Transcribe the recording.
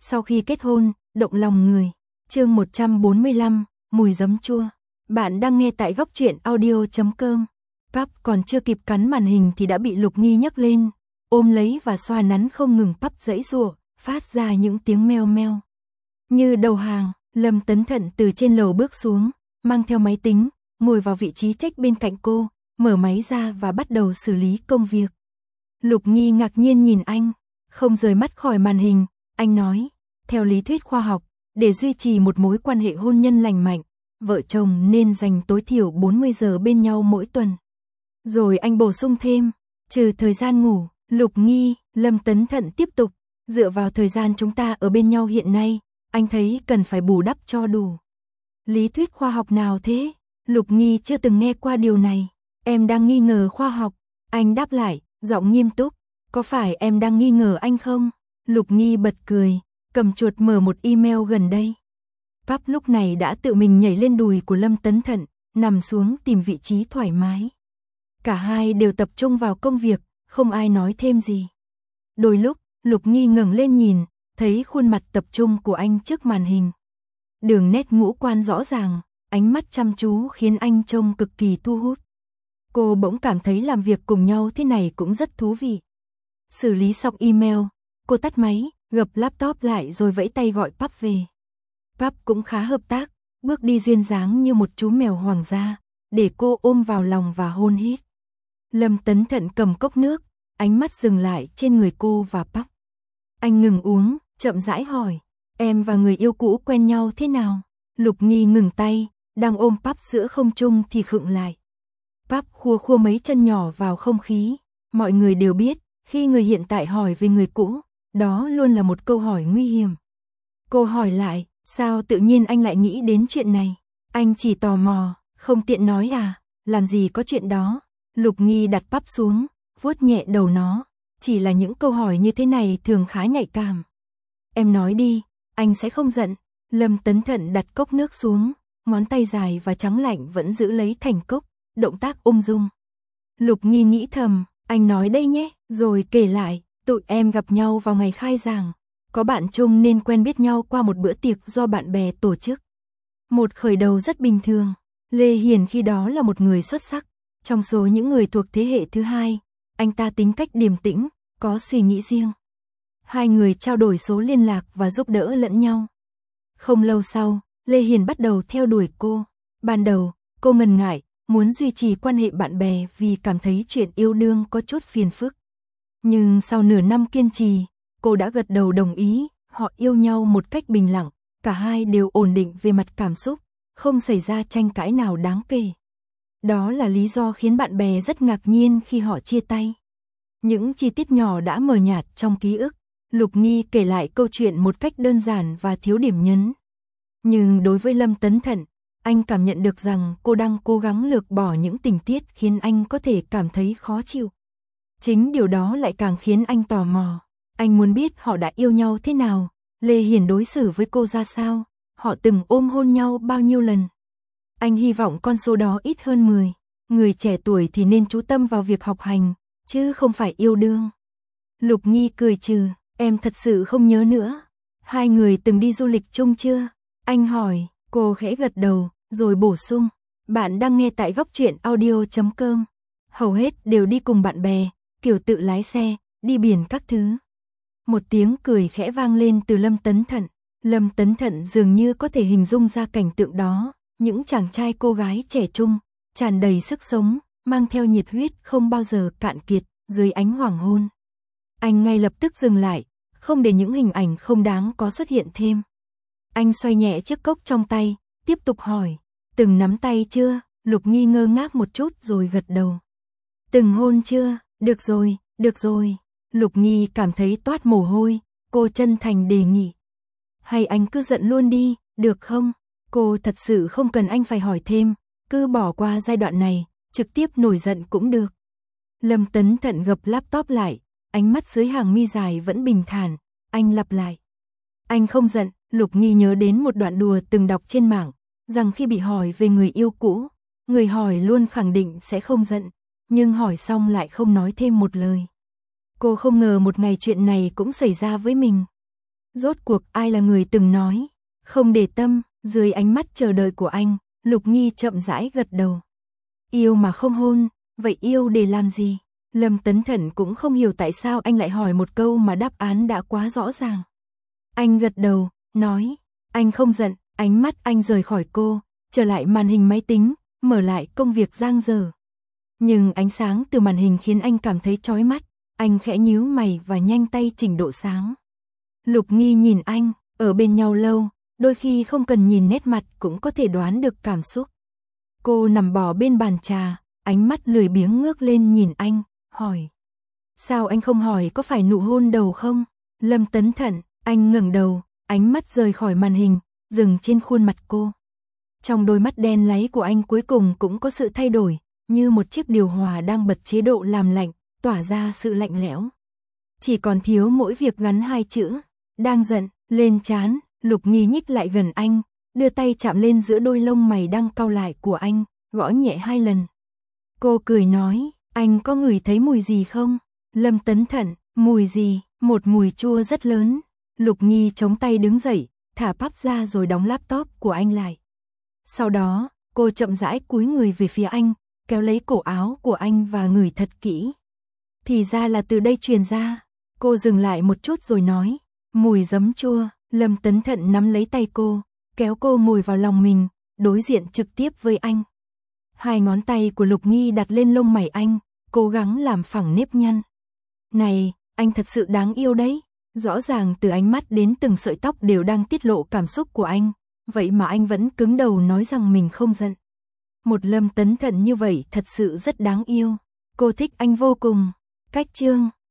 Sau khi kết hôn, động lòng người. Chương 145, mùi giấm chua. Bạn đang nghe tại góc truyện audio.com. Pap còn chưa kịp cắn màn hình thì đã bị Lục Nghi nhấc lên, ôm lấy và xoa nắn không ngừng. Pap giãy giụa, phát ra những tiếng meo meo. Như đầu hàng, Lâm Tấn Thận từ trên lầu bước xuống, mang theo máy tính, ngồi vào vị trí trách bên cạnh cô, mở máy ra và bắt đầu xử lý công việc. Lục Nghi ngạc nhiên nhìn anh, không rời mắt khỏi màn hình. Anh nói, theo lý thuyết khoa học, để duy trì một mối quan hệ hôn nhân lành mạnh, vợ chồng nên dành tối thiểu 40 giờ bên nhau mỗi tuần. Rồi anh bổ sung thêm, trừ thời gian ngủ. Lục Nghi, Lâm Tấn Thận tiếp tục, dựa vào thời gian chúng ta ở bên nhau hiện nay, anh thấy cần phải bù đắp cho đủ. Lý thuyết khoa học nào thế? Lục Nghi chưa từng nghe qua điều này. Em đang nghi ngờ khoa học. Anh đáp lại, giọng nghiêm túc. Có phải em đang nghi ngờ anh không? Lục Nghi bật cười, cầm chuột mở một email gần đây. Pap lúc này đã tự mình nhảy lên đùi của Lâm Tấn Thận, nằm xuống tìm vị trí thoải mái. Cả hai đều tập trung vào công việc, không ai nói thêm gì. Đôi lúc, Lục Nghi ngẩng lên nhìn, thấy khuôn mặt tập trung của anh trước màn hình. Đường nét ngũ quan rõ ràng, ánh mắt chăm chú khiến anh trông cực kỳ thu hút. Cô bỗng cảm thấy làm việc cùng nhau thế này cũng rất thú vị. Xử lý xong email, cô tắt máy, gập laptop lại rồi vẫy tay gọi Pap về. Pap cũng khá hợp tác, bước đi duyên dáng như một chú mèo hoàng gia, để cô ôm vào lòng và hôn hít. Lâm Tấn Thận cầm cốc nước, ánh mắt dừng lại trên người cô và Pap. Anh ngừng uống, chậm rãi hỏi, em và người yêu cũ quen nhau thế nào? Lục Nghi ngừng tay, đang ôm Pap giữa không trung thì khựng lại. Pap khua khua mấy chân nhỏ vào không khí. Mọi người đều biết, khi người hiện tại hỏi về người cũ, đó luôn là một câu hỏi nguy hiểm. Cô hỏi lại, sao tự nhiên anh lại nghĩ đến chuyện này? Anh chỉ tò mò, không tiện nói à, làm gì có chuyện đó. Lục Nghi đặt Pap xuống, vuốt nhẹ đầu nó, chỉ là những câu hỏi như thế này thường khá nhạy cảm. Em nói đi, anh sẽ không giận. Lâm Tấn Thận đặt cốc nước xuống, ngón tay dài và trắng lạnh vẫn giữ lấy thành cốc, động tác ung dung. Lục Nghi nghĩ thầm, anh nói đây nhé, rồi kể lại, tụi em gặp nhau vào ngày khai giảng, có bạn chung nên quen biết nhau qua một bữa tiệc do bạn bè tổ chức. Một khởi đầu rất bình thường, Lê Hiền khi đó là một người xuất sắc, trong số những người thuộc thế hệ thứ hai, anh ta tính cách điềm tĩnh, có suy nghĩ riêng. Hai người trao đổi số liên lạc và giúp đỡ lẫn nhau. Không lâu sau, Lê Hiền bắt đầu theo đuổi cô. Ban đầu, cô ngần ngại, muốn duy trì quan hệ bạn bè vì cảm thấy chuyện yêu đương có chút phiền phức. Nhưng sau nửa năm kiên trì, cô đã gật đầu đồng ý, họ yêu nhau một cách bình lặng, cả hai đều ổn định về mặt cảm xúc, không xảy ra tranh cãi nào đáng kể. Đó là lý do khiến bạn bè rất ngạc nhiên khi họ chia tay. Những chi tiết nhỏ đã mờ nhạt trong ký ức, Lục Nghi kể lại câu chuyện một cách đơn giản và thiếu điểm nhấn. Nhưng đối với Lâm Tấn Thận, anh cảm nhận được rằng cô đang cố gắng lược bỏ những tình tiết khiến anh có thể cảm thấy khó chịu. Chính điều đó lại càng khiến anh tò mò. Anh muốn biết họ đã yêu nhau thế nào, Lê Hiền đối xử với cô ra sao, họ từng ôm hôn nhau bao nhiêu lần. Anh hy vọng con số đó ít hơn 10. Người trẻ tuổi thì nên chú tâm vào việc học hành, chứ không phải yêu đương. Lục Nghi cười trừ, em thật sự không nhớ nữa. Hai người từng đi du lịch chung chưa? Anh hỏi, cô khẽ gật đầu, rồi bổ sung, bạn đang nghe tại góc truyện audio.com. Hầu hết đều đi cùng bạn bè, kiểu tự lái xe, đi biển các thứ. Một tiếng cười khẽ vang lên từ Lâm Tấn Thận. Lâm Tấn Thận dường như có thể hình dung ra cảnh tượng đó, những chàng trai cô gái trẻ trung, tràn đầy sức sống, mang theo nhiệt huyết không bao giờ cạn kiệt, dưới ánh hoàng hôn. Anh ngay lập tức dừng lại, không để những hình ảnh không đáng có xuất hiện thêm. Anh xoay nhẹ chiếc cốc trong tay, tiếp tục hỏi, từng nắm tay chưa? Lục Nghi ngơ ngác một chút rồi gật đầu. Từng hôn chưa? Được rồi, được rồi. Lục Nghi cảm thấy toát mồ hôi, cô chân thành đề nghị. Hay anh cứ giận luôn đi, được không? Cô thật sự không cần anh phải hỏi thêm, cứ bỏ qua giai đoạn này, trực tiếp nổi giận cũng được. Lâm Tấn Thận gập laptop lại, ánh mắt dưới hàng mi dài vẫn bình thản, anh lặp lại. Anh không giận. Lục Nghi nhớ đến một đoạn đùa từng đọc trên mạng, rằng khi bị hỏi về người yêu cũ, người hỏi luôn khẳng định sẽ không giận, nhưng hỏi xong lại không nói thêm một lời. Cô không ngờ một ngày chuyện này cũng xảy ra với mình. Rốt cuộc ai là người từng nói, không để tâm, dưới ánh mắt chờ đợi của anh, Lục Nghi chậm rãi gật đầu. Yêu mà không hôn, vậy yêu để làm gì? Lâm Tấn Thận cũng không hiểu tại sao anh lại hỏi một câu mà đáp án đã quá rõ ràng. Anh gật đầu, nói, anh không giận, ánh mắt anh rời khỏi cô, trở lại màn hình máy tính, mở lại công việc giang dở. Nhưng ánh sáng từ màn hình khiến anh cảm thấy chói mắt, anh khẽ nhíu mày và nhanh tay chỉnh độ sáng. Lục Nghi nhìn anh, ở bên nhau lâu, đôi khi không cần nhìn nét mặt cũng có thể đoán được cảm xúc. Cô nằm bò bên bàn trà, ánh mắt lười biếng ngước lên nhìn anh, hỏi. Sao anh không hỏi có phải nụ hôn đầu không? Lâm Tấn Thận, anh ngẩng đầu, ánh mắt rời khỏi màn hình, dừng trên khuôn mặt cô. Trong đôi mắt đen láy của anh cuối cùng cũng có sự thay đổi, như một chiếc điều hòa đang bật chế độ làm lạnh, tỏa ra sự lạnh lẽo. Chỉ còn thiếu mỗi việc gắn hai chữ, đang giận, lên trán. Lục Nghi nhích lại gần anh, đưa tay chạm lên giữa đôi lông mày đang cau lại của anh, gõ nhẹ 2 lần. Cô cười nói, anh có ngửi thấy mùi gì không? Lâm Tấn Thận, mùi gì? Một mùi chua rất lớn. Lục Nghi chống tay đứng dậy, thả pắp ra rồi đóng laptop của anh lại. Sau đó, cô chậm rãi cúi người về phía anh, kéo lấy cổ áo của anh và ngửi thật kỹ. Thì ra là từ đây truyền ra. Cô dừng lại một chút rồi nói, mùi giấm chua. Lâm Tấn Thận nắm lấy tay cô, kéo cô ngồi vào lòng mình, đối diện trực tiếp với anh. 2 ngón tay của Lục Nghi đặt lên lông mày anh, cố gắng làm phẳng nếp nhăn. Này, anh thật sự đáng yêu đấy. Rõ ràng từ ánh mắt đến từng sợi tóc đều đang tiết lộ cảm xúc của anh, vậy mà anh vẫn cứng đầu nói rằng mình không giận. Một Lâm Tấn Thận như vậy thật sự rất đáng yêu. Cô thích anh vô cùng. Cách chương